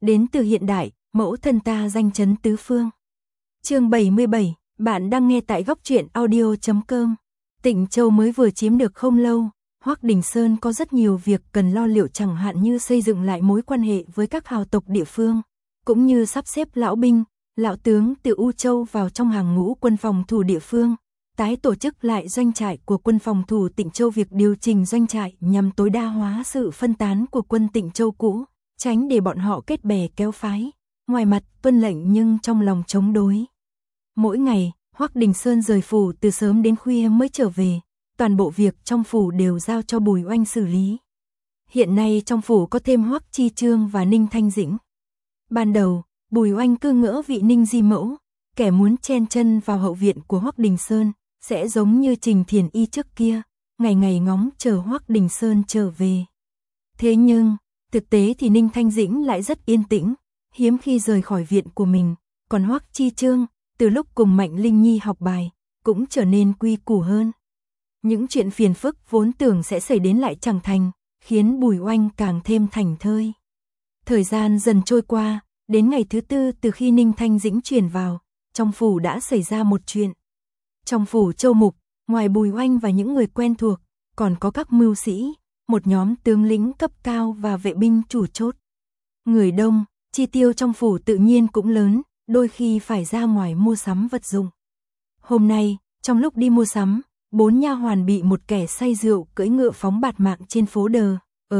đến từ hiện đại, mẫu thân ta danh chấn tứ phương. Chương 77, bạn đang nghe tại góc truyện audio.com. Tịnh Châu mới vừa chiếm được không lâu, Hoắc Đình Sơn có rất nhiều việc cần lo liệu, chẳng hạn như xây dựng lại mối quan hệ với các hào tộc địa phương, cũng như sắp xếp lão binh, lão tướng từ U Châu vào trong hàng ngũ quân phòng thủ địa phương, tái tổ chức lại doanh trại của quân phòng thủ Tịnh Châu. Việc điều chỉnh doanh trại nhằm tối đa hóa sự phân tán của quân Tịnh Châu cũ, tránh để bọn họ kết bè kéo phái, ngoài mặt tuân lệnh nhưng trong lòng chống đối. Mỗi ngày, Hoắc Đình Sơn rời phủ từ sớm đến khuya mới trở về, toàn bộ việc trong phủ đều giao cho Bùi Oanh xử lý. Hiện nay trong phủ có thêm Hoắc Chi Trương và Ninh Thanh Dĩnh. Ban đầu, Bùi Oanh cứ ngỡ vị Ninh Di mẫu, kẻ muốn chen chân vào hậu viện của Hoắc Đình Sơn, sẽ giống như Trình Thiền Y trước kia, ngày ngày ngóng chờ Hoắc Đình Sơn trở về. Thế nhưng, thực tế thì Ninh Thanh Dĩnh lại rất yên tĩnh, hiếm khi rời khỏi viện của mình, còn Hoắc Chi Trương, từ lúc cùng Mạnh Linh Nhi học bài, cũng trở nên quy củ hơn. Những chuyện phiền phức vốn tưởng sẽ xảy đến lại chẳng thành, khiến Bùi Oanh càng thêm thảnh thơi. Thời gian dần trôi qua, đến ngày thứ tư từ khi Ninh Thanh Dĩnh chuyển vào, trong phủ đã xảy ra một chuyện. Trong phủ Châu Mục, ngoài Bùi Oanh và những người quen thuộc, còn có các mưu sĩ, một nhóm tướng lĩnh cấp cao và vệ binh chủ chốt. Người đông, chi tiêu trong phủ tự nhiên cũng lớn, đôi khi phải ra ngoài mua sắm vật dụng. Hôm nay, trong lúc đi mua sắm, 4 nha hoàn bị một kẻ say rượu cưỡi ngựa phóng bạt mạng trên phố Đờ,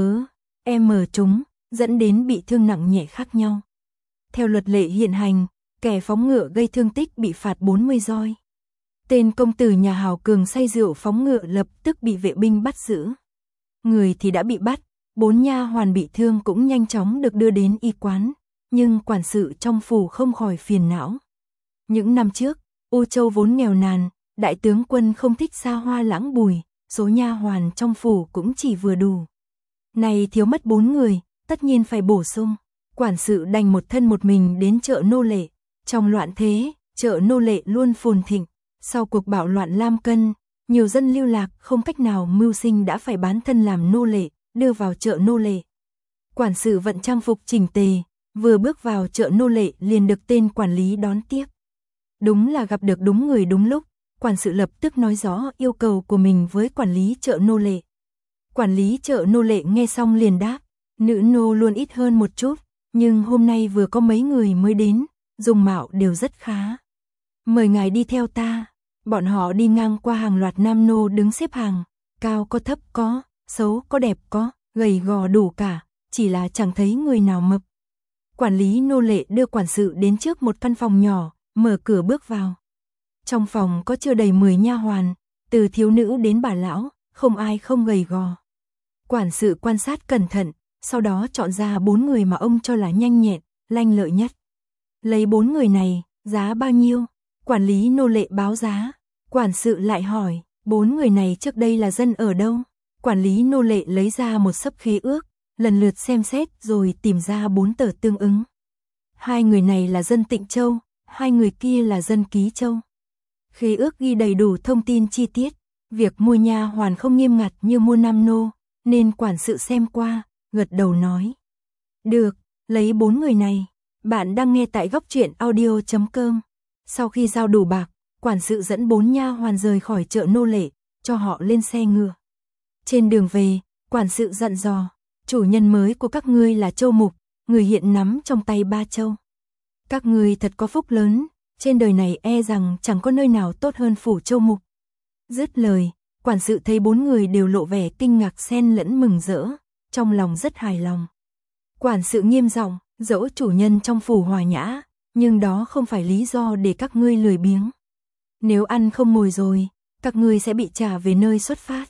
chúng, dẫn đến bị thương nặng nhẹ khác nhau. Theo luật lệ hiện hành, kẻ phóng ngựa gây thương tích bị phạt 40 roi. Tên công tử nhà hào cường say rượu phóng ngựa lập tức bị vệ binh bắt giữ. Người thì đã bị bắt, 4 nha hoàn bị thương cũng nhanh chóng được đưa đến y quán, nhưng quản sự trong phủ không khỏi phiền não. Những năm trước, U Châu vốn nghèo nàn, đại tướng quân không thích xa hoa lãng bùi, số nha hoàn trong phủ cũng chỉ vừa đủ. Này thiếu mất 4 người, tất nhiên phải bổ sung. Quản sự đành một thân một mình đến chợ nô lệ. Trong loạn thế, chợ nô lệ luôn phồn thịnh. Sau cuộc bạo loạn Lam Cân, nhiều dân lưu lạc không cách nào mưu sinh đã phải bán thân làm nô lệ, đưa vào chợ nô lệ. Quản sự vận trang phục chỉnh tề, vừa bước vào chợ nô lệ liền được tên quản lý đón tiếp. Đúng là gặp được đúng người đúng lúc, quản sự lập tức nói rõ yêu cầu của mình với quản lý chợ nô lệ. Quản lý chợ nô lệ nghe xong liền đáp, nữ nô luôn ít hơn một chút, nhưng hôm nay vừa có mấy người mới đến, dung mạo đều rất khá. Mời ngài đi theo ta. Bọn họ đi ngang qua hàng loạt nam nô đứng xếp hàng, cao có thấp có, xấu có đẹp có, gầy gò đủ cả, chỉ là chẳng thấy người nào mập. Quản lý nô lệ đưa quản sự đến trước một căn phòng nhỏ, mở cửa bước vào. Trong phòng có chưa đầy 10 nha hoàn, từ thiếu nữ đến bà lão, không ai không gầy gò. Quản sự quan sát cẩn thận, sau đó chọn ra 4 người mà ông cho là nhanh nhẹn, lanh lợi nhất. Lấy 4 người này, giá bao nhiêu? Quản lý nô lệ báo giá. Quản sự lại hỏi, 4 người này trước đây là dân ở đâu? Quản lý nô lệ lấy ra một xấp khế ước, lần lượt xem xét rồi tìm ra 4 tờ tương ứng. 2 người này là dân Tịnh Châu, 2 người kia là dân Ký Châu. Khế ước ghi đầy đủ thông tin chi tiết, việc mua nha hoàn không nghiêm ngặt như mua nam nô, nên quản sự xem qua, gật đầu nói. Được, lấy 4 người này. Bạn đang nghe tại góc truyện audio.com. Sau khi giao đủ bạc, quản sự dẫn 4 nha hoàn rời khỏi chợ nô lệ, cho họ lên xe ngựa. Trên đường về, quản sự dặn dò, chủ nhân mới của các ngươi là Châu Mục, người hiện nắm trong tay 3 châu. Các ngươi thật có phúc lớn, trên đời này e rằng chẳng có nơi nào tốt hơn phủ Châu Mục. Dứt lời, quản sự thấy 4 người đều lộ vẻ kinh ngạc xen lẫn mừng rỡ, trong lòng rất hài lòng. Quản sự nghiêm giọng, dẫu chủ nhân trong phủ hòa nhã, nhưng đó không phải lý do để các ngươi lười biếng. Nếu ăn không ngồi rồi, các ngươi sẽ bị trả về nơi xuất phát.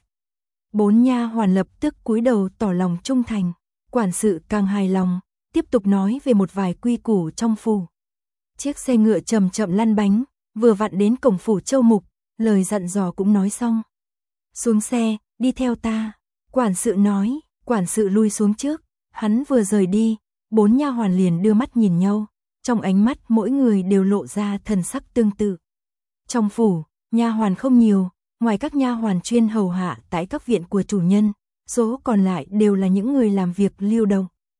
4 nha hoàn lập tức cúi đầu tỏ lòng trung thành. Quản sự càng hài lòng, tiếp tục nói về một vài quy củ trong phủ. Chiếc xe ngựa chậm chậm lăn bánh, vừa vặn đến cổng phủ Châu Mục, lời dặn dò cũng nói xong. Xuống xe, đi theo ta. Quản sự nói, quản sự lui xuống trước, hắn vừa rời đi, 4 nha hoàn liền đưa mắt nhìn nhau, trong ánh mắt mỗi người đều lộ ra thần sắc tương tự. Trong phủ, nha hoàn không nhiều, ngoài các nha hoàn chuyên hầu hạ tại các viện của chủ nhân, số còn lại đều là những người làm việc lưu động.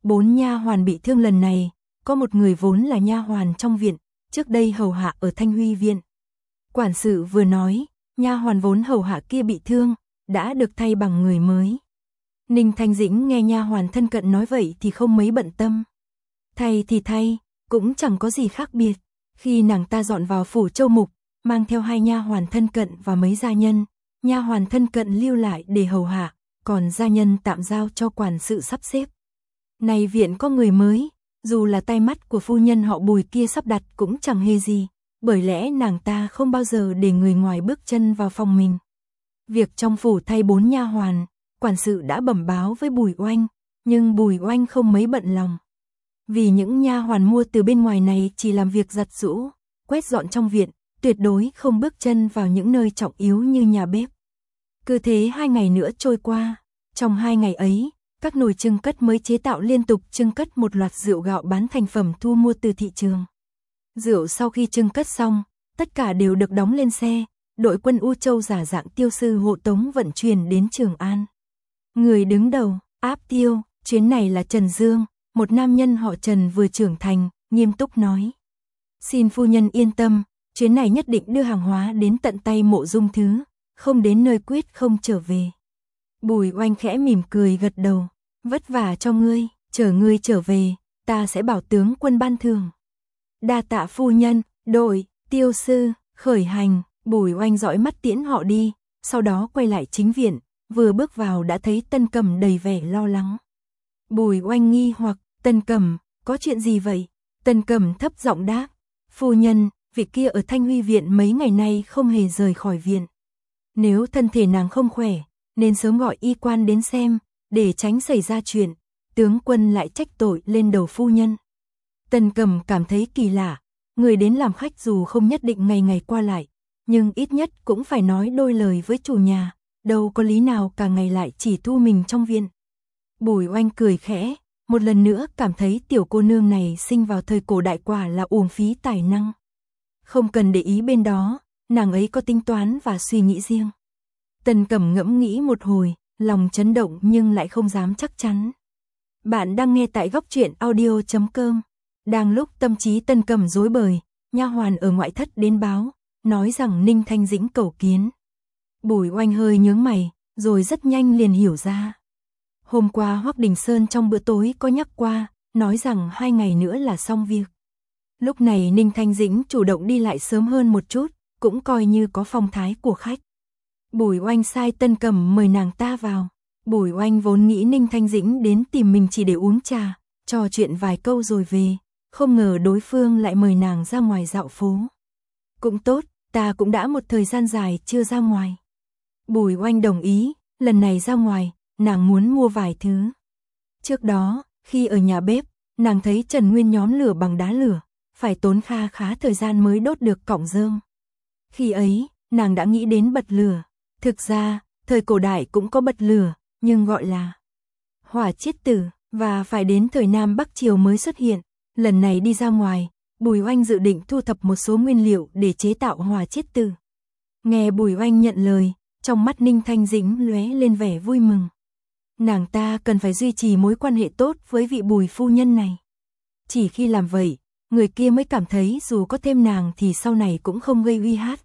4 nha hoàn bị thương lần này, có một người vốn là nha hoàn trong viện, trước đây hầu hạ ở Thanh Huy viện. Quản sự vừa nói, nha hoàn vốn hầu hạ kia bị thương, đã được thay bằng người mới. Ninh Thanh Dĩnh nghe nha hoàn thân cận nói vậy thì không mấy bận tâm. Thay thì thay, cũng chẳng có gì khác biệt. Khi nàng ta dọn vào phủ Châu Mục, mang theo 2 nha hoàn thân cận và mấy gia nhân, nha hoàn thân cận lưu lại để hầu hạ, còn gia nhân tạm giao cho quản sự sắp xếp. Này viện có người mới, dù là tay mắt của phu nhân họ Bùi kia sắp đặt cũng chẳng hề gì, bởi lẽ nàng ta không bao giờ để người ngoài bước chân vào phòng mình. Việc trong phủ thay 4 nha hoàn, quản sự đã bẩm báo với Bùi Oanh, nhưng Bùi Oanh không mấy bận lòng. Vì những nha hoàn mua từ bên ngoài này chỉ làm việc giặt giũ, quét dọn trong viện, tuyệt đối không bước chân vào những nơi trọng yếu như nhà bếp. Cứ thế 2 ngày nữa trôi qua, trong 2 ngày ấy, các nồi chưng cất mới chế tạo liên tục chưng cất một loạt rượu gạo bán thành phẩm thu mua từ thị trường. Rượu sau khi chưng cất xong, tất cả đều được đóng lên xe, đội quân U Châu giả dạng tiêu sư hộ tống vận chuyển đến Trường An. Người đứng đầu, áp tiêu, chuyến này là Trần Dương, một nam nhân họ Trần vừa trưởng thành, nghiêm túc nói. Xin phu nhân yên tâm, chuyến này nhất định đưa hàng hóa đến tận tay Mộ Dung Thứ, không đến nơi quyết không trở về. Bùi Oanh khẽ mỉm cười gật đầu, vất vả cho ngươi, chờ ngươi trở về, ta sẽ bảo tướng quân ban thưởng. Đa tạ phu nhân, đội, tiêu sư, khởi hành. Bùi Oanh dõi mắt tiễn họ đi, sau đó quay lại chính viện, vừa bước vào đã thấy Tân Cẩm đầy vẻ lo lắng. Bùi Oanh nghi hoặc, Tân Cẩm, có chuyện gì vậy? Tân Cẩm thấp giọng đáp, phu nhân, vị kia ở Thanh Huy viện mấy ngày nay không hề rời khỏi viện. Nếu thân thể nàng không khỏe, nên sớm gọi y quan đến xem, để tránh xảy ra chuyện, tướng quân lại trách tội lên đầu phu nhân. Tân Cẩm cảm thấy kỳ lạ, người đến làm khách dù không nhất định ngày ngày qua lại, nhưng ít nhất cũng phải nói đôi lời với chủ nhà, đâu có lý nào cả ngày lại chỉ thu mình trong viện. Bùi Oanh cười khẽ, một lần nữa cảm thấy tiểu cô nương này sinh vào thời cổ đại quả là uổng phí tài năng. Không cần để ý bên đó, nàng ấy có tính toán và suy nghĩ riêng. Tân Cẩm ngẫm nghĩ một hồi, lòng chấn động nhưng lại không dám chắc chắn. Bạn đang nghe tại góc truyện audio.com. Đang lúc tâm trí Tân Cẩm rối bời, nha hoàn ở ngoại thất đến báo, nói rằng Ninh Thanh Dĩnh cầu kiến. Bùi Oanh hơi nhướng mày, rồi rất nhanh liền hiểu ra. Hôm qua Hoắc Đình Sơn trong bữa tối có nhắc qua, nói rằng 2 ngày nữa là xong việc. Lúc này Ninh Thanh Dĩnh chủ động đi lại sớm hơn một chút, cũng coi như có phong thái của khách. Bùi Oanh sai Tân Cẩm mời nàng ta vào. Bùi Oanh vốn nghĩ Ninh Thanh Dĩnh đến tìm mình chỉ để uống trà, trò chuyện vài câu rồi về, không ngờ đối phương lại mời nàng ra ngoài dạo phố. Cũng tốt, ta cũng đã một thời gian dài chưa ra ngoài. Bùi Oanh đồng ý, lần này ra ngoài, nàng muốn mua vài thứ. Trước đó, khi ở nhà bếp, nàng thấy Trần Nguyên nhóm lửa bằng đá lửa, phải tốn khá thời gian mới đốt được cọng rơm. Khi ấy, nàng đã nghĩ đến bật lửa. Thực ra, thời cổ đại cũng có bật lửa, nhưng gọi là hỏa chiết tử, và phải đến thời Nam Bắc Triều mới xuất hiện. Lần này đi ra ngoài, Bùi Oanh dự định thu thập một số nguyên liệu để chế tạo hỏa chiết tử. Nghe Bùi Oanh nhận lời, trong mắt Ninh Thanh Dĩnh lóe lên vẻ vui mừng. Nàng ta cần phải duy trì mối quan hệ tốt với vị Bùi phu nhân này. Chỉ khi làm vậy, người kia mới cảm thấy dù có thêm nàng thì sau này cũng không gây uy hát,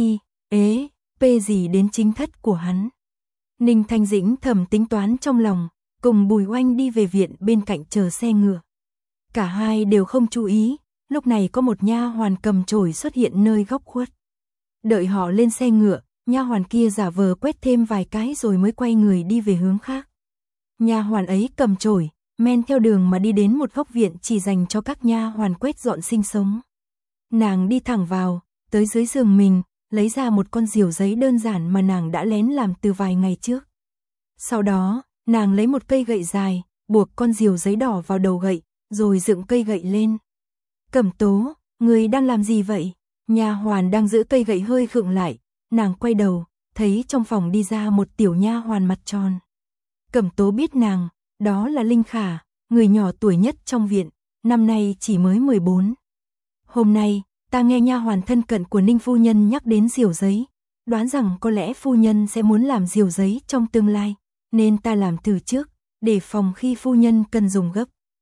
gì đến chính thất của hắn. Ninh Thanh Dĩnh thầm tính toán trong lòng, cùng Bùi Oanh đi về viện bên cạnh chờ xe ngựa. Cả hai đều không chú ý, lúc này có một nha hoàn cầm chổi xuất hiện nơi góc khuất. Đợi họ lên xe ngựa, nha hoàn kia giả vờ quét thêm vài cái rồi mới quay người đi về hướng khác. Nha hoàn ấy cầm chổi, men theo đường mà đi đến một góc viện chỉ dành cho các nha hoàn quét dọn sinh sống. Nàng đi thẳng vào, tới dưới giường mình, lấy ra một con diều giấy đơn giản mà nàng đã lén làm từ vài ngày trước. Sau đó, nàng lấy một cây gậy dài, buộc con diều giấy đỏ vào đầu gậy, rồi dựng cây gậy lên. Cẩm Tố, người đang làm gì vậy? Nha hoàn đang giữ cây gậy hơi khựng lại, nàng quay đầu, thấy trong phòng đi ra một tiểu nha hoàn mặt tròn. Cẩm Tố biết nàng, đó là Linh Khả, người nhỏ tuổi nhất trong viện, năm nay chỉ mới 14. Hôm nay, ta nghe nha hoàn thân cận của Ninh phu nhân nhắc đến diều giấy, đoán rằng có lẽ phu nhân sẽ muốn làm diều giấy trong tương lai, nên ta làm từ trước, để phòng khi phu nhân cần dùng gấp,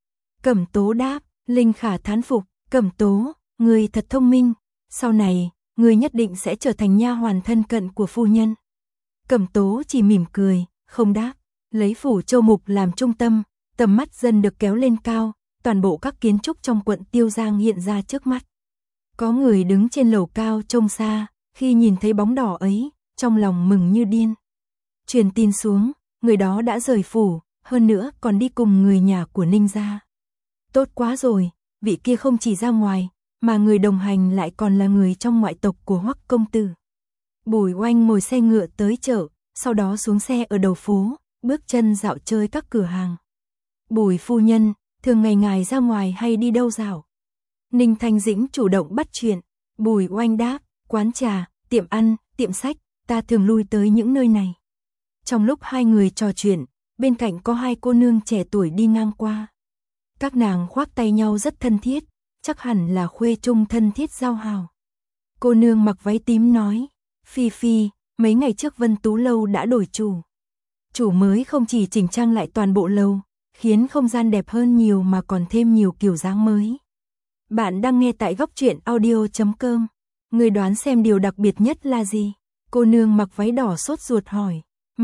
Cẩm Tố đáp, Linh Khả thán phục, Cẩm Tố, người thật thông minh, sau này, người nhất định sẽ trở thành nha hoàn thân cận của phu nhân. Cẩm Tố chỉ mỉm cười, không đáp, lấy phủ Châu Mục làm trung tâm, tầm mắt dần được kéo lên cao, toàn bộ các kiến trúc trong quận Tiêu Giang hiện ra trước mắt. Có người đứng trên lầu cao trông xa, khi nhìn thấy bóng đỏ ấy, trong lòng mừng như điên. Truyền tin xuống, người đó đã rời phủ, hơn nữa còn đi cùng người nhà của Ninh gia. Tốt quá rồi, vị kia không chỉ ra ngoài, mà người đồng hành lại còn là người trong ngoại tộc của Hoắc công tử. Bùi Oanh ngồi xe ngựa tới chợ, sau đó xuống xe ở đầu phố, bước chân dạo chơi các cửa hàng. Bùi phu nhân, thường ngày ngài ra ngoài hay đi đâu dạo? Ninh Thanh Dĩnh chủ động bắt chuyện. Bùi Oanh đáp, quán trà, tiệm ăn, tiệm sách, ta thường lui tới những nơi này. Trong lúc hai người trò chuyện, bên cạnh có hai cô nương trẻ tuổi đi ngang qua. Các nàng khoác tay nhau rất thân thiết, chắc hẳn là khuê trung thân thiết giao hảo. Cô nương mặc váy tím nói, Phi Phi, mấy ngày trước Vân Tú Lâu đã đổi chủ. Chủ mới không chỉ chỉnh trang lại toàn bộ lầu, khiến không gian đẹp hơn nhiều mà còn thêm nhiều kiểu dáng mới. Bạn đang nghe tại góc truyện audio.com. Người đoán xem điều đặc biệt nhất là gì? Cô nương mặc váy đỏ sốt ruột hỏi.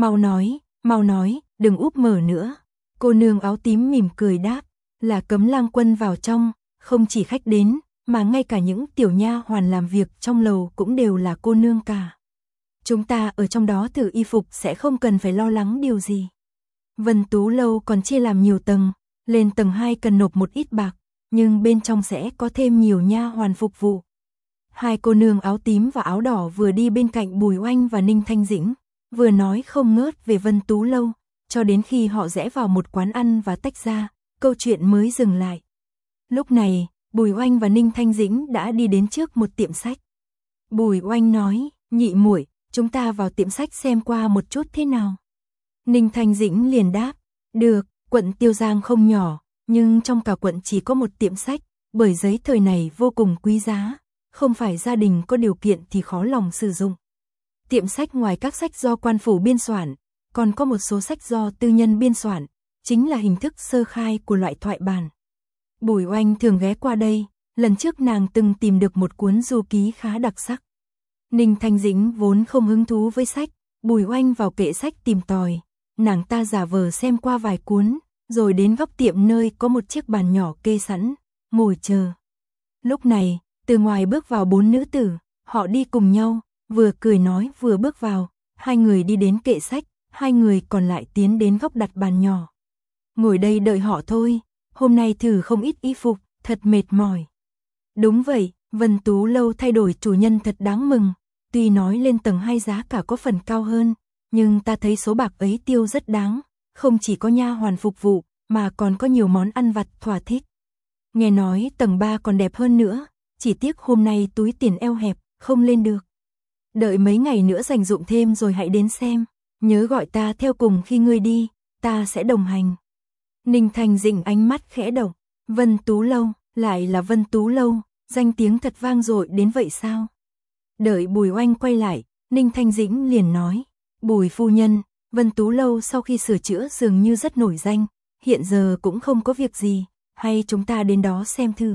Mau nói, đừng úp mở nữa. Cô nương áo tím mỉm cười đáp, là cấm lang quân vào trong, không chỉ khách đến, mà ngay cả những tiểu nha hoàn làm việc trong lầu cũng đều là cô nương cả. Chúng ta ở trong đó thử y phục sẽ không cần phải lo lắng điều gì. Vân Tú Lâu còn chia làm nhiều tầng, lên tầng 2 cần nộp một ít bạc, nhưng bên trong sẽ có thêm nhiều nha hoàn phục vụ. Hai cô nương áo tím và áo đỏ vừa đi bên cạnh Bùi Oanh và Ninh Thanh Dĩnh, vừa nói không ngớt về Vân Tú Lâu, cho đến khi họ rẽ vào một quán ăn và tách ra, câu chuyện mới dừng lại. Lúc này, Bùi Oanh và Ninh Thanh Dĩnh đã đi đến trước một tiệm sách. Bùi Oanh nói, nhị muội, chúng ta vào tiệm sách xem qua một chút thế nào. Ninh Thanh Dĩnh liền đáp, được, quận Tiêu Giang không nhỏ, nhưng trong cả quận chỉ có một tiệm sách, bởi giấy thời này vô cùng quý giá, không phải gia đình có điều kiện thì khó lòng sử dụng. Tiệm sách ngoài các sách do quan phủ biên soạn, còn có một số sách do tư nhân biên soạn, chính là hình thức sơ khai của loại thoại bản. Bùi Oanh thường ghé qua đây, lần trước nàng từng tìm được một cuốn du ký khá đặc sắc. Ninh Thanh Dĩnh vốn không hứng thú với sách, Bùi Oanh vào kệ sách tìm tòi, nàng ta giả vờ xem qua vài cuốn, rồi đến góc tiệm nơi có một chiếc bàn nhỏ kê sẵn, ngồi chờ. Lúc này, từ ngoài bước vào 4 nữ tử, họ đi cùng nhau, vừa cười nói vừa bước vào, hai người đi đến kệ sách, hai người còn lại tiến đến góc đặt bàn nhỏ. Ngồi đây đợi họ thôi, hôm nay thử không ít y phục, thật mệt mỏi. Đúng vậy, Vân Tú Lâu thay đổi chủ nhân thật đáng mừng, tuy nói lên tầng 2 giá cả có phần cao hơn, nhưng ta thấy số bạc ấy tiêu rất đáng, không chỉ có nha hoàn phục vụ, mà còn có nhiều món ăn vặt thỏa thích. Nghe nói tầng 3 còn đẹp hơn nữa, chỉ tiếc hôm nay túi tiền eo hẹp, không lên được. Đợi mấy ngày nữa dành dụm thêm rồi hãy đến xem, nhớ gọi ta theo cùng khi ngươi đi, ta sẽ đồng hành. Ninh Thanh Dĩnh ánh mắt khẽ động, Vân Tú Lâu, lại là Vân Tú Lâu, danh tiếng thật vang dội đến vậy sao? Đợi Bùi Oanh quay lại, Ninh Thanh Dĩnh liền nói, Bùi phu nhân, Vân Tú Lâu sau khi sửa chữa dường như rất nổi danh, hiện giờ cũng không có việc gì, hay chúng ta đến đó xem thử.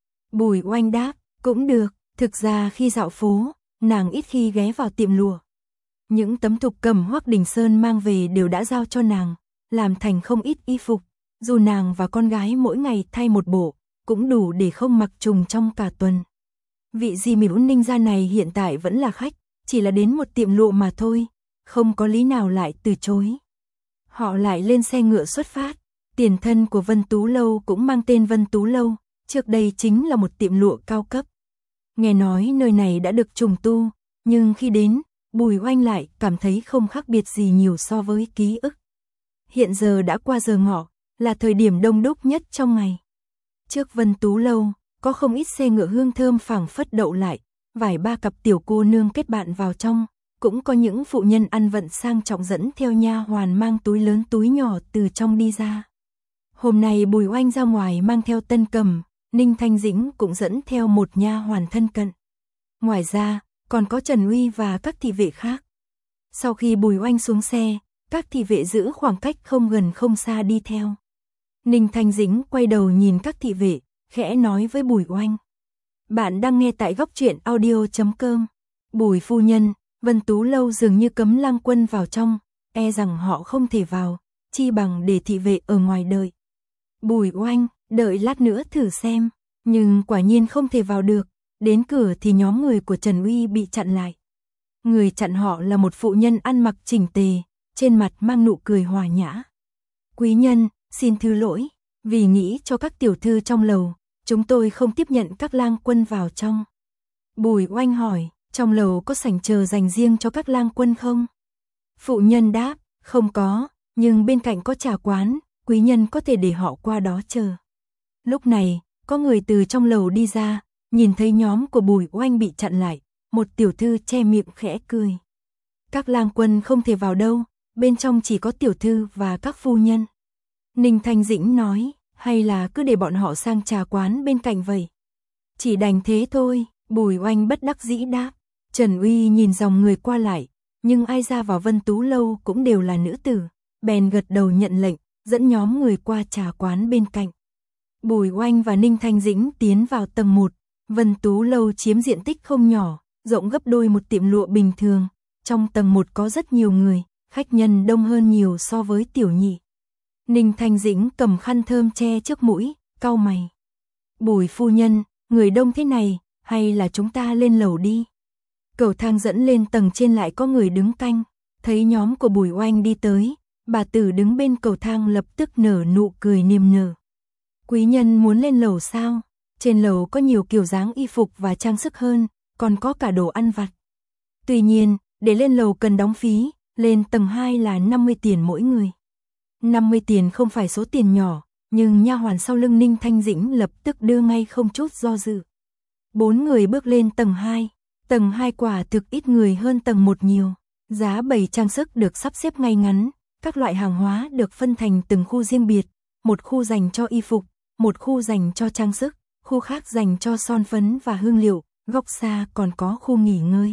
Bùi Oanh đáp, cũng được, thực ra khi dạo phố, nàng ít khi ghé vào tiệm lụa. Những tấm thục cầm Hoắc Đình Sơn mang về đều đã giao cho nàng, làm thành không ít y phục, dù nàng và con gái mỗi ngày thay một bộ, cũng đủ để không mặc trùng trong cả tuần. Vị Di Mỉu Ninh gia này hiện tại vẫn là khách, chỉ là đến một tiệm lụa mà thôi, không có lý nào lại từ chối. Họ lại lên xe ngựa xuất phát, tiền thân của Vân Tú Lâu cũng mang tên Vân Tú Lâu, trước đây chính là một tiệm lụa cao cấp. Nghe nói nơi này đã được trùng tu, nhưng khi đến, Bùi Oanh lại cảm thấy không khác biệt gì nhiều so với ký ức. Hiện giờ đã qua giờ ngọ, là thời điểm đông đúc nhất trong ngày. Trước Vân Tú Lâu, có không ít xe ngựa hương thơm phảng phất đậu lại, vài ba cặp tiểu cô nương kết bạn vào trong, cũng có những phụ nhân ăn vận sang trọng dẫn theo nha hoàn mang túi lớn túi nhỏ từ trong đi ra. Hôm nay Bùi Oanh ra ngoài mang theo Tân Cầm, Ninh Thanh Dĩnh cũng dẫn theo một nha hoàn thân cận. Ngoài ra, còn có Trần Uy và các thị vệ khác. Sau khi Bùi Oanh xuống xe, các thị vệ giữ khoảng cách không gần không xa đi theo. Ninh Thanh Dĩnh quay đầu nhìn các thị vệ, khẽ nói với Bùi Oanh. Bạn đang nghe tại góc truyện audio.com. Bùi phu nhân, Vân Tú lâu dường như cấm Lang Quân vào trong, e rằng họ không thể vào, chi bằng để thị vệ ở ngoài đợi. Bùi Oanh, đợi lát nữa thử xem, nhưng quả nhiên không thể vào được, đến cửa thì nhóm người của Trần Uy bị chặn lại. Người chặn họ là một phụ nhân ăn mặc chỉnh tề, trên mặt mang nụ cười hòa nhã. Quý nhân, xin thứ lỗi, vì nghĩ cho các tiểu thư trong lầu, chúng tôi không tiếp nhận các lang quân vào trong. Bùi Oanh hỏi, trong lầu có sảnh chờ dành riêng cho các lang quân không? Phụ nhân đáp, không có, nhưng bên cạnh có trà quán, quý nhân có thể để họ qua đó chờ. Lúc này, có người từ trong lầu đi ra, nhìn thấy nhóm của Bùi Oanh bị chặn lại, một tiểu thư che miệng khẽ cười. Các lang quân không thể vào đâu, bên trong chỉ có tiểu thư và các phu nhân. Ninh Thanh Dĩnh nói, hay là cứ để bọn họ sang trà quán bên cạnh vậy? Chỉ đành thế thôi, Bùi Oanh bất đắc dĩ đáp. Trần Uy nhìn dòng người qua lại, nhưng ai ra vào Vân Tú lâu cũng đều là nữ tử, bèn gật đầu nhận lệnh, dẫn nhóm người qua trà quán bên cạnh. Bùi Oanh và Ninh Thanh Dĩnh tiến vào tầng 1, Vân Tú lâu chiếm diện tích không nhỏ, rộng gấp đôi một tiệm lụa bình thường. Trong tầng 1 có rất nhiều người, khách nhân đông hơn nhiều so với tiểu nhị. Ninh Thanh Dĩnh cầm khăn thơm che trước mũi, cau mày. Bùi phu nhân, người đông thế này, hay là chúng ta lên lầu đi? Cầu thang dẫn lên tầng trên lại có người đứng canh, thấy nhóm của Bùi Oanh đi tới, bà tử đứng bên cầu thang lập tức nở nụ cười niềm nở. Quý nhân muốn lên lầu sao? Trên lầu có nhiều kiểu dáng y phục và trang sức hơn, còn có cả đồ ăn vặt. Tuy nhiên, để lên lầu cần đóng phí, lên tầng 2 là 50 tiền mỗi người. 50 tiền không phải số tiền nhỏ, nhưng nha hoàn sau lưng Ninh Thanh Dĩnh lập tức đưa ngay không chút do dự. 4 người bước lên tầng 2. Tầng 2 quả thực ít người hơn tầng 1 nhiều. Giá bày trang sức được sắp xếp ngay ngắn, các loại hàng hóa được phân thành từng khu riêng biệt, một khu dành cho y phục, một khu dành cho trang sức, khu khác dành cho son phấn và hương liệu, góc xa còn có khu nghỉ ngơi.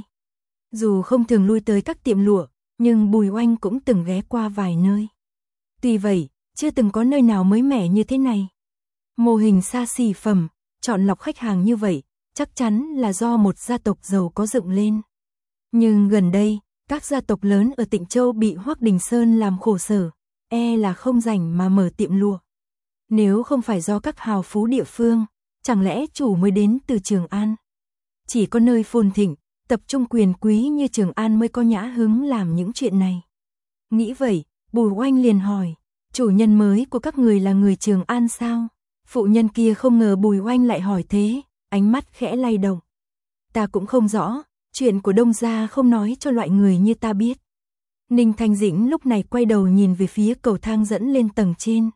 Dù không thường lui tới các tiệm lụa, nhưng Bùi Oanh cũng từng ghé qua vài nơi. Tuy vậy, chưa từng có nơi nào mới mẻ như thế này. Mô hình xa xỉ phẩm, chọn lọc khách hàng như vậy, chắc chắn là do một gia tộc giàu có dựng lên. Nhưng gần đây, các gia tộc lớn ở Tịnh Châu bị Hoắc Đình Sơn làm khổ sở, e là không rảnh mà mở tiệm lụa. Nếu không phải do các hào phú địa phương, chẳng lẽ chủ mới đến từ Trường An? Chỉ có nơi phồn thịnh, tập trung quyền quý như Trường An mới có nhã hứng làm những chuyện này. Nghĩ vậy, Bùi Oanh liền hỏi, chủ nhân mới của các người là người Trường An sao? Phụ nhân kia không ngờ Bùi Oanh lại hỏi thế, ánh mắt khẽ lay động. Ta cũng không rõ, chuyện của Đông gia không nói cho loại người như ta biết. Ninh Thanh Dĩnh lúc này quay đầu nhìn về phía cầu thang dẫn lên tầng trên.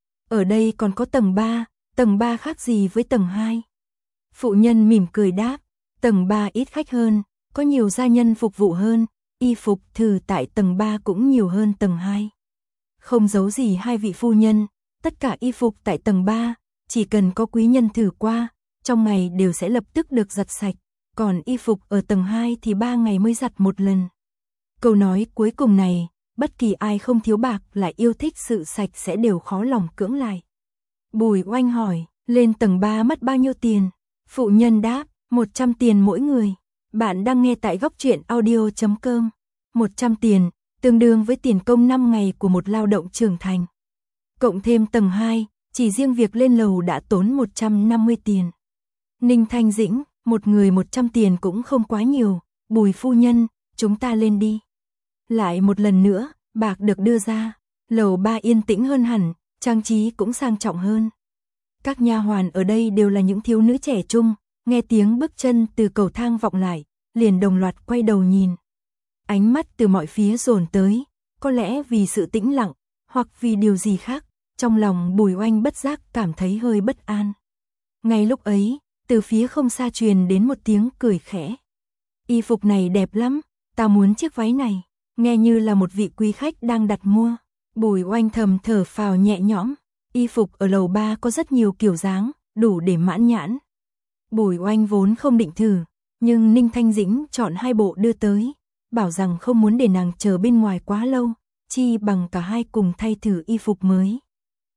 Ở đây còn có tầng 3 khác gì với tầng 2? Phụ nhân mỉm cười đáp, tầng 3 ít khách hơn, có nhiều gia nhân phục vụ hơn, y phục thử tại tầng 3 cũng nhiều hơn tầng 2. Không giấu gì hai vị phu nhân, tất cả y phục tại tầng 3, chỉ cần có quý nhân thử qua, trong ngày đều sẽ lập tức được giặt sạch, còn y phục ở tầng 2 thì 3 ngày mới giặt một lần. Câu nói cuối cùng này, bất kỳ ai không thiếu bạc lại yêu thích sự sạch sẽ đều khó lòng cưỡng lại. Bùi Oanh hỏi, lên tầng 3 mất bao nhiêu tiền? Phụ nhân đáp, 100 tiền mỗi người. Bạn đang nghe tại góc truyện audio.com. 100 tiền, tương đương với tiền công 5 ngày của một lao động trưởng thành. Cộng thêm tầng 2, chỉ riêng việc lên lầu đã tốn 150 tiền. Ninh Thanh Dĩnh, một người 100 tiền cũng không quá nhiều. Bùi phu nhân, chúng ta lên đi. Lại một lần nữa, bạc được đưa ra. Lầu 3 yên tĩnh hơn hẳn, trang trí cũng sang trọng hơn. Các nha hoàn ở đây đều là những thiếu nữ trẻ trung, nghe tiếng bước chân từ cầu thang vọng lại, liền đồng loạt quay đầu nhìn. Ánh mắt từ mọi phía dồn tới, có lẽ vì sự tĩnh lặng, hoặc vì điều gì khác, trong lòng Bùi Oanh bất giác cảm thấy hơi bất an. Ngay lúc ấy, từ phía không xa truyền đến một tiếng cười khẽ. Y phục này đẹp lắm, ta muốn chiếc váy này, nghe như là một vị quý khách đang đặt mua. Bùi Oanh thầm thở phào nhẹ nhõm, y phục ở lầu 3 có rất nhiều kiểu dáng, đủ để mãn nhãn. Bùi Oanh vốn không định thử, nhưng Ninh Thanh Dĩnh chọn 2 bộ đưa tới, bảo rằng không muốn để nàng chờ bên ngoài quá lâu, chi bằng cả hai cùng thay thử y phục mới.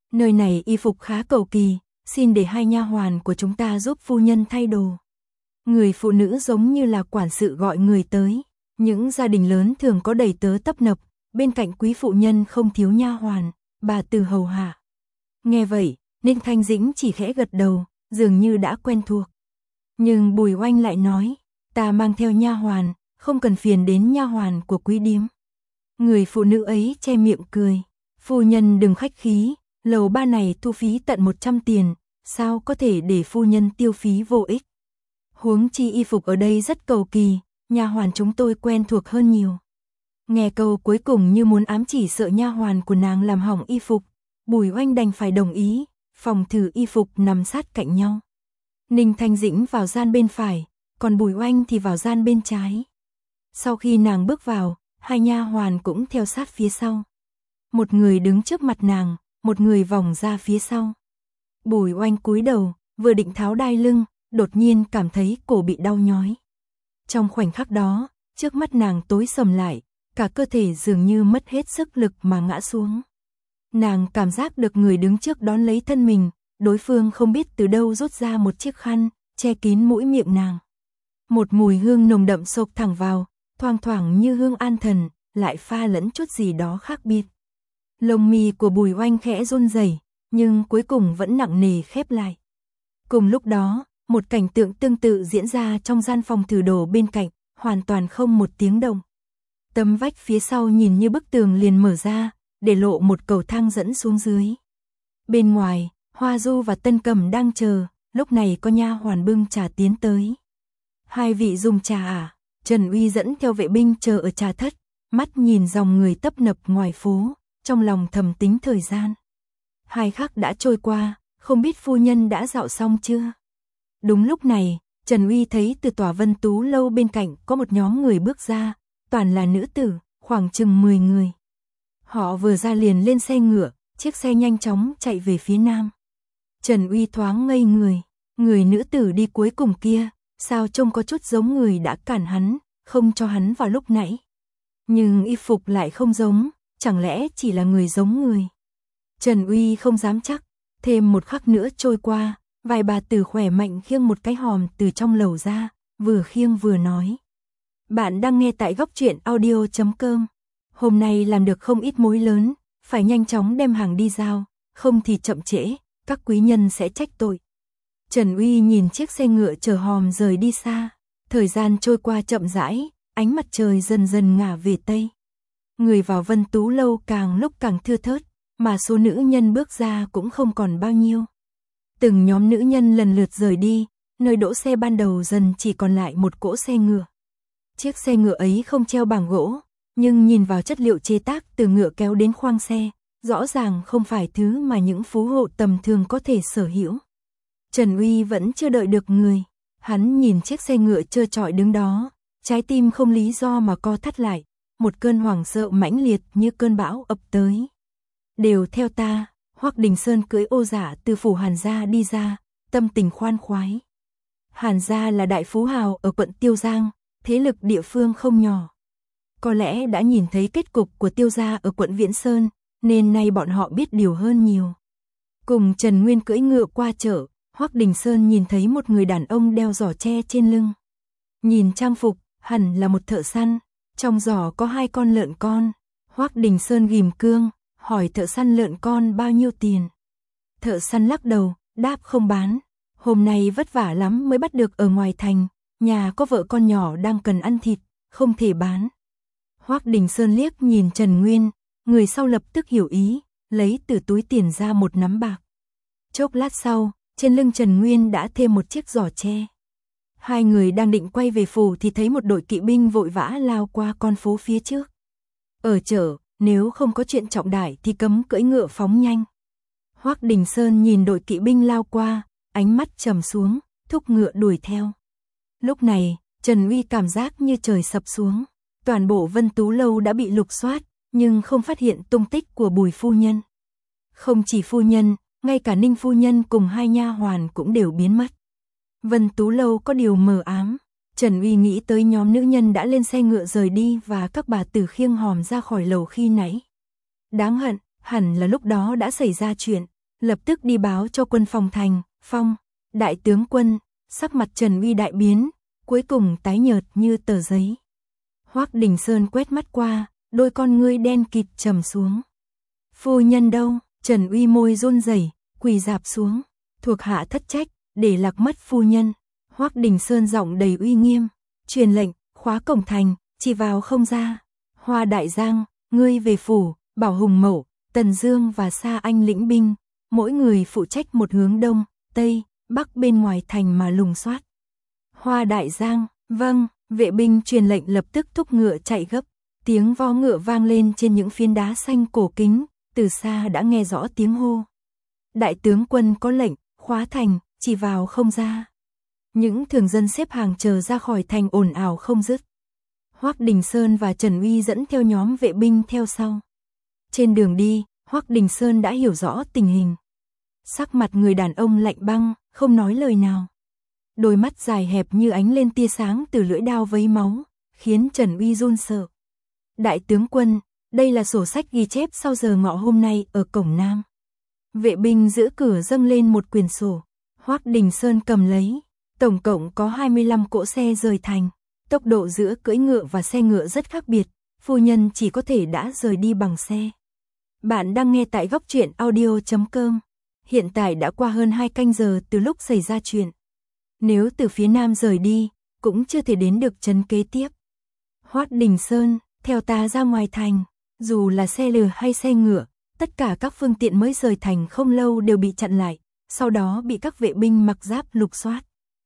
Nơi này y phục khá cầu kỳ, xin để hai nha hoàn của chúng ta giúp phu nhân thay đồ. Người phụ nữ giống như là quản sự gọi người tới. Những gia đình lớn thường có đầy tớ tấp nập, bên cạnh quý phụ nhân không thiếu nha hoàn, bà từ hầu hạ. Nghe vậy, Ninh Thanh Dĩnh chỉ khẽ gật đầu, dường như đã quen thuộc. Nhưng Bùi Oanh lại nói, ta mang theo nha hoàn, không cần phiền đến nha hoàn của quý điếm. Người phụ nữ ấy che miệng cười, phu nhân đừng khách khí, lầu ba này thu phí tận 100 tiền, sao có thể để phu nhân tiêu phí vô ích. Huống chi y phục ở đây rất cầu kỳ, nha hoàn chúng tôi quen thuộc hơn nhiều. Nghe câu cuối cùng như muốn ám chỉ sợ nha hoàn của nàng làm hỏng y phục, Bùi Oanh đành phải đồng ý, phòng thử y phục nằm sát cạnh nhau. Ninh Thanh Dĩnh vào gian bên phải, còn Bùi Oanh thì vào gian bên trái. Sau khi nàng bước vào, hai nha hoàn cũng theo sát phía sau. Một người đứng trước mặt nàng, một người vòng ra phía sau. Bùi Oanh cúi đầu, vừa định tháo đai lưng, đột nhiên cảm thấy cổ bị đau nhói. Trong khoảnh khắc đó, trước mắt nàng tối sầm lại, cả cơ thể dường như mất hết sức lực mà ngã xuống. Nàng cảm giác được người đứng trước đón lấy thân mình, đối phương không biết từ đâu rút ra một chiếc khăn, che kín mũi miệng nàng. Một mùi hương nồng đậm xộc thẳng vào, thoang thoảng như hương an thần, lại pha lẫn chút gì đó khác biệt. Lông mi của Bùi Oanh khẽ run rẩy, nhưng cuối cùng vẫn nặng nề khép lại. Cùng lúc đó, một cảnh tượng tương tự diễn ra trong gian phòng thử đồ bên cạnh, hoàn toàn không một tiếng động. Tấm vách phía sau nhìn như bức tường liền mở ra, để lộ một cầu thang dẫn xuống dưới. Bên ngoài, Hoa Du và Tân Cầm đang chờ, lúc này có nha hoàn bưng trà tiến tới. Hai vị dùng trà à? Trần Uy dẫn theo vệ binh chờ ở trà thất, mắt nhìn dòng người tấp nập ngoài phố, trong lòng thầm tính thời gian. 2 khắc đã trôi qua, không biết phu nhân đã dạo xong chưa? Đúng lúc này, Trần Uy thấy từ tòa Vân Tú lâu bên cạnh có một nhóm người bước ra, toàn là nữ tử, khoảng chừng 10 người. Họ vừa ra liền lên xe ngựa, chiếc xe nhanh chóng chạy về phía nam. Trần Uy thoáng ngây người nữ tử đi cuối cùng kia, sao trông có chút giống người đã cản hắn, không cho hắn vào lúc nãy. Nhưng y phục lại không giống, chẳng lẽ chỉ là người giống người. Trần Uy không dám chắc, thêm một khắc nữa trôi qua, vài bà tử khỏe mạnh khiêng một cái hòm từ trong lầu ra, vừa khiêng vừa nói. Bạn đang nghe tại góc truyện audio.com. Hôm nay làm được không ít mối lớn, phải nhanh chóng đem hàng đi giao, không thì chậm trễ, các quý nhân sẽ trách tội. Trần Uy nhìn chiếc xe ngựa chở hòm rời đi xa, thời gian trôi qua chậm rãi, ánh mặt trời dần dần ngả về tây. Người vào Vân Tú lâu càng lúc càng thưa thớt, mà số nữ nhân bước ra cũng không còn bao nhiêu. Từng nhóm nữ nhân lần lượt rời đi, nơi đỗ xe ban đầu dần chỉ còn lại một cỗ xe ngựa. Chiếc xe ngựa ấy không treo bảng gỗ, nhưng nhìn vào chất liệu chế tác từ ngựa kéo đến khoang xe, rõ ràng không phải thứ mà những phú hộ tầm thường có thể sở hữu. Trần Uy vẫn chưa đợi được người, hắn nhìn chiếc xe ngựa trơ trọi đứng đó, trái tim không lý do mà co thắt lại, một cơn hoảng sợ mãnh liệt như cơn bão ập tới. Đều theo ta, Hoắc Đình Sơn cưỡi ô giả từ phủ Hàn gia đi ra, tâm tình khoan khoái. Hàn gia là đại phú hào ở quận Tiêu Giang, thế lực địa phương không nhỏ. Có lẽ đã nhìn thấy kết cục của Tiêu gia ở quận Viễn Sơn, nên nay bọn họ biết điều hơn nhiều. Cùng Trần Nguyên cưỡi ngựa qua chợ, Hoắc Đình Sơn nhìn thấy một người đàn ông đeo giỏ tre trên lưng. Nhìn trang phục, hẳn là một thợ săn, trong giỏ có 2 con lợn con. Hoắc Đình Sơn ghim cương, hỏi thợ săn lợn con bao nhiêu tiền. Thợ săn lắc đầu, đáp không bán. Hôm nay vất vả lắm mới bắt được ở ngoài thành, nhà có vợ con nhỏ đang cần ăn thịt, không thể bán. Hoắc Đình Sơn liếc nhìn Trần Nguyên, người sau lập tức hiểu ý, lấy từ túi tiền ra một nắm bạc. Chốc lát sau, trên lưng Trần Nguyên đã thêm một chiếc giỏ tre. Hai người đang định quay về phủ thì thấy một đội kỵ binh vội vã lao qua con phố phía trước. Ở chợ, nếu không có chuyện trọng đại thì cấm cưỡi ngựa phóng nhanh. Hoắc Đình Sơn nhìn đội kỵ binh lao qua, ánh mắt trầm xuống, thúc ngựa đuổi theo. Lúc này, Trần Uy cảm giác như trời sập xuống. Toàn bộ Vân Tú lâu đã bị lục soát, nhưng không phát hiện tung tích của Bùi phu nhân. Không chỉ phu nhân, ngay cả Ninh phu nhân cùng 2 nha hoàn cũng đều biến mất. Vân Tú lâu có điều mờ ám. Trần Uy nghĩ tới nhóm nữ nhân đã lên xe ngựa rời đi và các bà tử khiêng hòm ra khỏi lầu khi nãy. Đáng hận, hẳn là lúc đó đã xảy ra chuyện, lập tức đi báo cho quân phòng thành. Phong, đại tướng quân, sắc mặt Trần Uy đại biến, cuối cùng tái nhợt như tờ giấy. Hoắc Đình Sơn quét mắt qua, đôi con ngươi đen kịt trầm xuống. Phu nhân đâu? Trần Uy môi run rẩy, quỳ rạp xuống. Thuộc hạ thất trách, để lạc mất phu nhân. Hoắc Đình Sơn giọng đầy uy nghiêm, truyền lệnh, khóa cổng thành, chỉ vào không ra. Hoa Đại Giang, ngươi về phủ, bảo Hùng Mậu, Tần Dương và Sa Anh lĩnh binh, mỗi người phụ trách một hướng đông, tây, bắc bên ngoài thành mà lùng soát. Hoa Đại Giang, vâng, vệ binh truyền lệnh lập tức thúc ngựa chạy gấp, tiếng vó ngựa vang lên trên những phiến đá xanh cổ kính, từ xa đã nghe rõ tiếng hô. Đại tướng quân có lệnh, khóa thành, chỉ vào không ra. Những thường dân xếp hàng chờ ra khỏi thành ồn ào không dứt. Hoắc Đình Sơn và Trần Uy dẫn theo nhóm vệ binh theo sau. Trên đường đi, Hoắc Đình Sơn đã hiểu rõ tình hình. Sắc mặt người đàn ông lạnh băng, không nói lời nào. Đôi mắt dài hẹp như ánh lên tia sáng từ lưỡi đao vấy máu, khiến Trần Uy run sợ. Đại tướng quân, đây là sổ sách ghi chép sau giờ ngọ hôm nay ở cổng Nam. Vệ binh giữ cửa dâng lên một quyển sổ. Hoắc Đình Sơn cầm lấy. Tổng cộng có 25 cỗ xe rời thành. Tốc độ giữa cưỡi ngựa và xe ngựa rất khác biệt. Phu nhân chỉ có thể đã rời đi bằng xe. Bạn đang nghe tại góc truyện audio.com. Hiện tại đã qua hơn 2 canh giờ từ lúc xảy ra chuyện. Nếu từ phía Nam rời đi, cũng chưa thể đến được trấn kế tiếp. Hoắc Đình Sơn, theo ta ra ngoài thành. Dù là xe lừa hay xe ngựa, tất cả các phương tiện mới rời thành không lâu đều bị chặn lại, sau đó bị các vệ binh mặc giáp lục soát.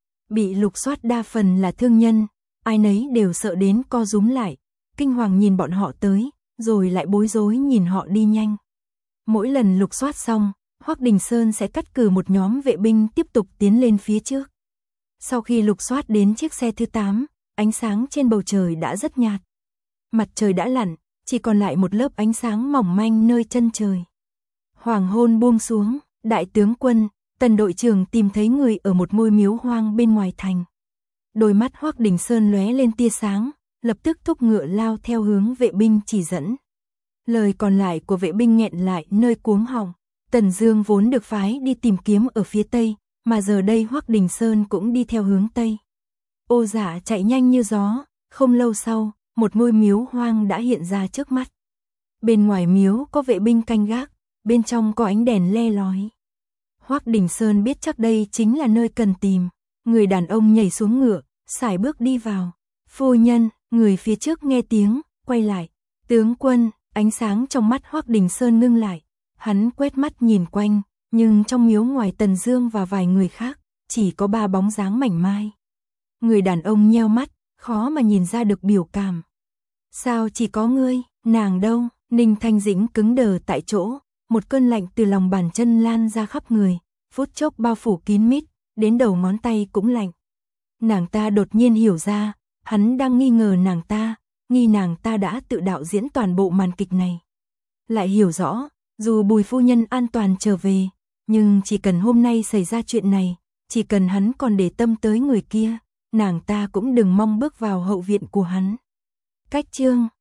Bị lục soát đa phần là thương nhân, ai nấy đều sợ đến co rúm lại, kinh hoàng nhìn bọn họ tới, rồi lại bối rối nhìn họ đi nhanh. Mỗi lần lục soát xong, Hoắc Đình Sơn sẽ cắt cử một nhóm vệ binh tiếp tục tiến lên phía trước. Sau khi lục soát đến chiếc xe thứ 8, ánh sáng trên bầu trời đã rất nhạt. Mặt trời đã lặn, chỉ còn lại một lớp ánh sáng mỏng manh nơi chân trời. Hoàng hôn buông xuống, đại tướng quân, Tần đội trưởng tìm thấy người ở một ngôi miếu hoang bên ngoài thành. Đôi mắt Hoắc Đình Sơn lóe lên tia sáng, lập tức thúc ngựa lao theo hướng vệ binh chỉ dẫn. Lời còn lại của vệ binh nghẹn lại nơi cuống họng. Tần Dương vốn được phái đi tìm kiếm ở phía tây, mà giờ đây Hoắc Đình Sơn cũng đi theo hướng tây. Ô Dạ chạy nhanh như gió, không lâu sau, một ngôi miếu hoang đã hiện ra trước mắt. Bên ngoài miếu có vệ binh canh gác, bên trong có ánh đèn le lói. Hoắc Đình Sơn biết chắc đây chính là nơi cần tìm. Người đàn ông nhảy xuống ngựa, sải bước đi vào. Phu nhân, người phía trước nghe tiếng, quay lại. Tướng quân, ánh sáng trong mắt Hoắc Đình Sơn ngưng lại. Hắn quét mắt nhìn quanh, nhưng trong miếu ngoài Tần Dương và vài người khác, chỉ có 3 bóng dáng mảnh mai. Người đàn ông nheo mắt, khó mà nhìn ra được biểu cảm. Sao chỉ có ngươi, nàng đâu? Ninh Thanh Dĩnh cứng đờ tại chỗ, một cơn lạnh từ lòng bàn chân lan ra khắp người, phút chốc bao phủ kín mít, đến đầu ngón tay cũng lạnh. Nàng ta đột nhiên hiểu ra, hắn đang nghi ngờ nàng ta, nghi nàng ta đã tự đạo diễn toàn bộ màn kịch này. Lại hiểu rõ, dù Bùi phu nhân an toàn trở về, nhưng chỉ cần hôm nay xảy ra chuyện này, chỉ cần hắn còn để tâm tới người kia, nàng ta cũng đừng mong bước vào hậu viện của hắn. Cách chương